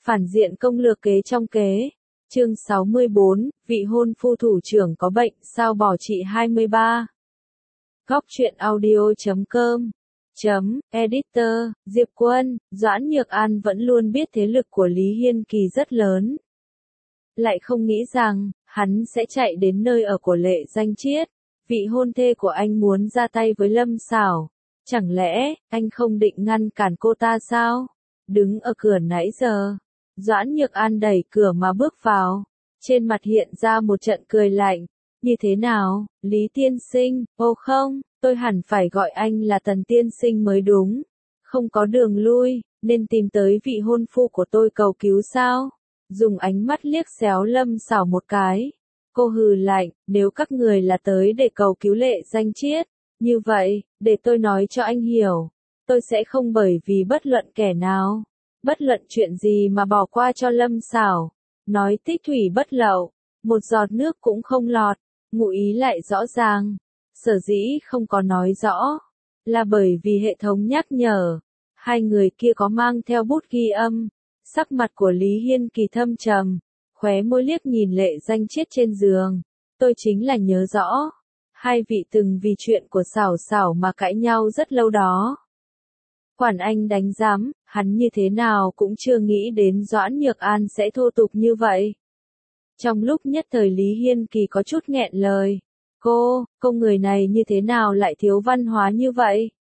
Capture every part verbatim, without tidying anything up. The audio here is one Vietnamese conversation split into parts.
Phản diện công lược kế trong kế. Chương sáu mươi bốn, vị hôn phu thủ trưởng có bệnh, sao bỏ chị hai mươi ba. Góc truyện audio chấm com chấm editor, Diệp Quân, Doãn Nhược An vẫn luôn biết thế lực của Lý Hiên Kỳ rất lớn. Lại không nghĩ rằng, hắn sẽ chạy đến nơi ở của Lệ Danh Chiết. Vị hôn thê của anh muốn ra tay với Lâm Sảo. Chẳng lẽ, anh không định ngăn cản cô ta sao? Đứng ở cửa nãy giờ. Doãn Nhược An đẩy cửa mà bước vào. Trên mặt hiện ra một trận cười lạnh. Như thế nào, Lý tiên sinh? Ô không, tôi hẳn phải gọi anh là Tần tiên sinh mới đúng. Không có đường lui, nên tìm tới vị hôn phu của tôi cầu cứu sao? Dùng ánh mắt liếc xéo Lâm Sảo một cái. Cô hừ lạnh, nếu các người là tới để cầu cứu Lệ Danh Chiết, như vậy, để tôi nói cho anh hiểu. Tôi sẽ không bởi vì bất luận kẻ nào, bất luận chuyện gì mà bỏ qua cho Lâm Sảo. Nói tích thủy bất lậu, một giọt nước cũng không lọt, ngụ ý lại rõ ràng. Sở dĩ không có nói rõ, là bởi vì hệ thống nhắc nhở. Hai người kia có mang theo bút ghi âm. Sắc mặt của Lý Hiên Kỳ thâm trầm, khóe môi liếc nhìn Lệ Danh Chiết trên giường. Tôi chính là nhớ rõ. Hai vị từng vì chuyện của Sảo Sảo mà cãi nhau rất lâu đó. Quản anh đánh giám, hắn như thế nào cũng chưa nghĩ đến Doãn Nhược An sẽ thô tục như vậy. Trong lúc nhất thời Lý Hiên Kỳ có chút nghẹn lời. Cô, cô người này như thế nào lại thiếu văn hóa như vậy?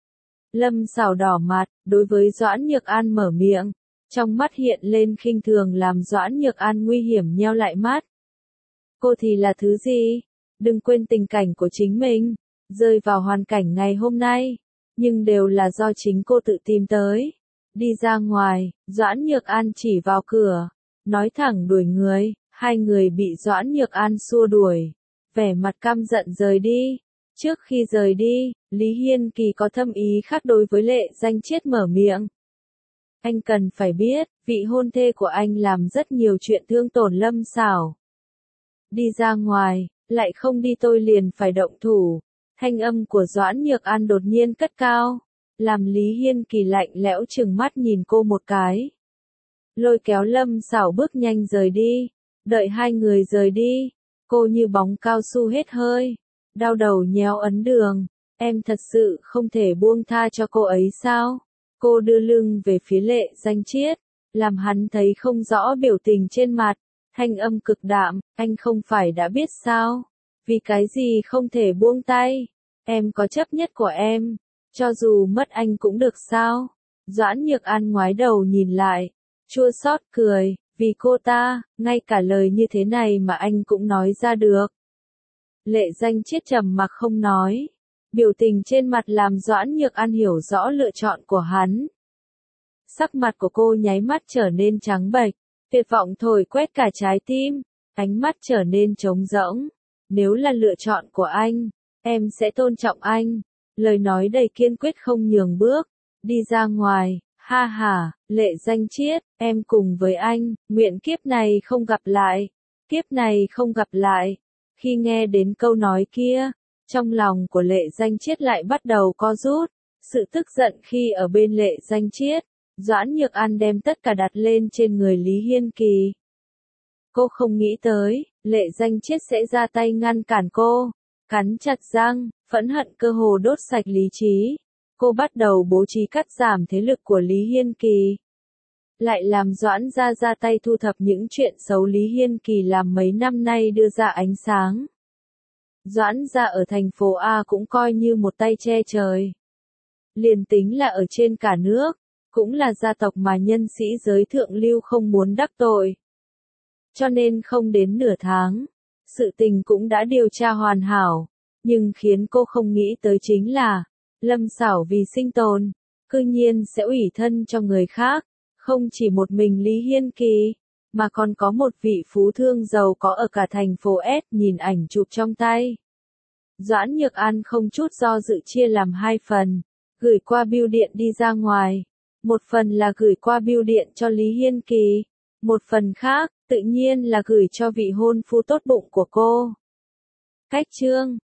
Lâm Sảo đỏ mặt, đối với Doãn Nhược An mở miệng. Trong mắt hiện lên khinh thường làm Doãn Nhược An nguy hiểm nheo lại mắt. Cô thì là thứ gì? Đừng quên tình cảnh của chính mình, rơi vào hoàn cảnh ngày hôm nay, nhưng đều là do chính cô tự tìm tới. Đi ra ngoài, Doãn Nhược An chỉ vào cửa, nói thẳng đuổi người, hai người bị Doãn Nhược An xua đuổi, vẻ mặt căm giận rời đi. Trước khi rời đi, Lý Hiên Kỳ có thâm ý khác đối với Lệ Danh Chiết mở miệng. Anh cần phải biết, vị hôn thê của anh làm rất nhiều chuyện thương tổn Lâm Sảo. Đi ra ngoài, lại không đi tôi liền phải động thủ. Thanh âm của Doãn Nhược An đột nhiên cất cao, làm Lý Hiên Kỳ lạnh lẽo trừng mắt nhìn cô một cái. Lôi kéo Lâm Sảo bước nhanh rời đi, đợi hai người rời đi, cô như bóng cao su hết hơi, đau đầu nhéo ấn đường. Em thật sự không thể buông tha cho cô ấy sao? Cô đưa lưng về phía Lệ Danh Chiết, làm hắn thấy không rõ biểu tình trên mặt, thanh âm cực đạm, anh không phải đã biết sao? Vì cái gì không thể buông tay? Em có chấp nhất của em, cho dù mất anh cũng được sao? Doãn Nhược An ngoái đầu nhìn lại, chua xót cười, vì cô ta, ngay cả lời như thế này mà anh cũng nói ra được. Lệ Danh Chiết trầm mặc không nói. Biểu tình trên mặt làm Doãn Nhược An hiểu rõ lựa chọn của hắn. Sắc mặt của cô nháy mắt trở nên trắng bệch, tuyệt vọng thổi quét cả trái tim, ánh mắt trở nên trống rỗng. Nếu là lựa chọn của anh, em sẽ tôn trọng anh. Lời nói đầy kiên quyết không nhường bước, đi ra ngoài, ha ha, Lệ Danh Chiết, em cùng với anh, nguyện kiếp này không gặp lại, kiếp này không gặp lại. Khi nghe đến câu nói kia, trong lòng của Lệ Danh Chiết lại bắt đầu co rút, sự tức giận khi ở bên Lệ Danh Chiết, Doãn Nhược An đem tất cả đặt lên trên người Lý Hiên Kỳ. Cô không nghĩ tới, Lệ Danh Chiết sẽ ra tay ngăn cản cô, cắn chặt răng, phẫn hận cơ hồ đốt sạch lý trí. Cô bắt đầu bố trí cắt giảm thế lực của Lý Hiên Kỳ. Lại làm Doãn ra ra tay thu thập những chuyện xấu Lý Hiên Kỳ làm mấy năm nay đưa ra ánh sáng. Doãn gia ở thành phố A cũng coi như một tay che trời. Liền tính là ở trên cả nước, cũng là gia tộc mà nhân sĩ giới thượng lưu không muốn đắc tội. Cho nên không đến nửa tháng, sự tình cũng đã điều tra hoàn hảo, nhưng khiến cô không nghĩ tới chính là, Lâm Sảo vì sinh tồn, cư nhiên sẽ ủy thân cho người khác, không chỉ một mình Lý Hiên Kỳ, mà còn có một vị phú thương giàu có ở cả thành phố S nhìn ảnh chụp trong tay. Doãn Nhược An không chút do dự chia làm hai phần, gửi qua bưu điện đi ra ngoài. Một phần là gửi qua bưu điện cho Lý Hiên Kỳ, một phần khác, tự nhiên là gửi cho vị hôn phu tốt bụng của cô. Cách chương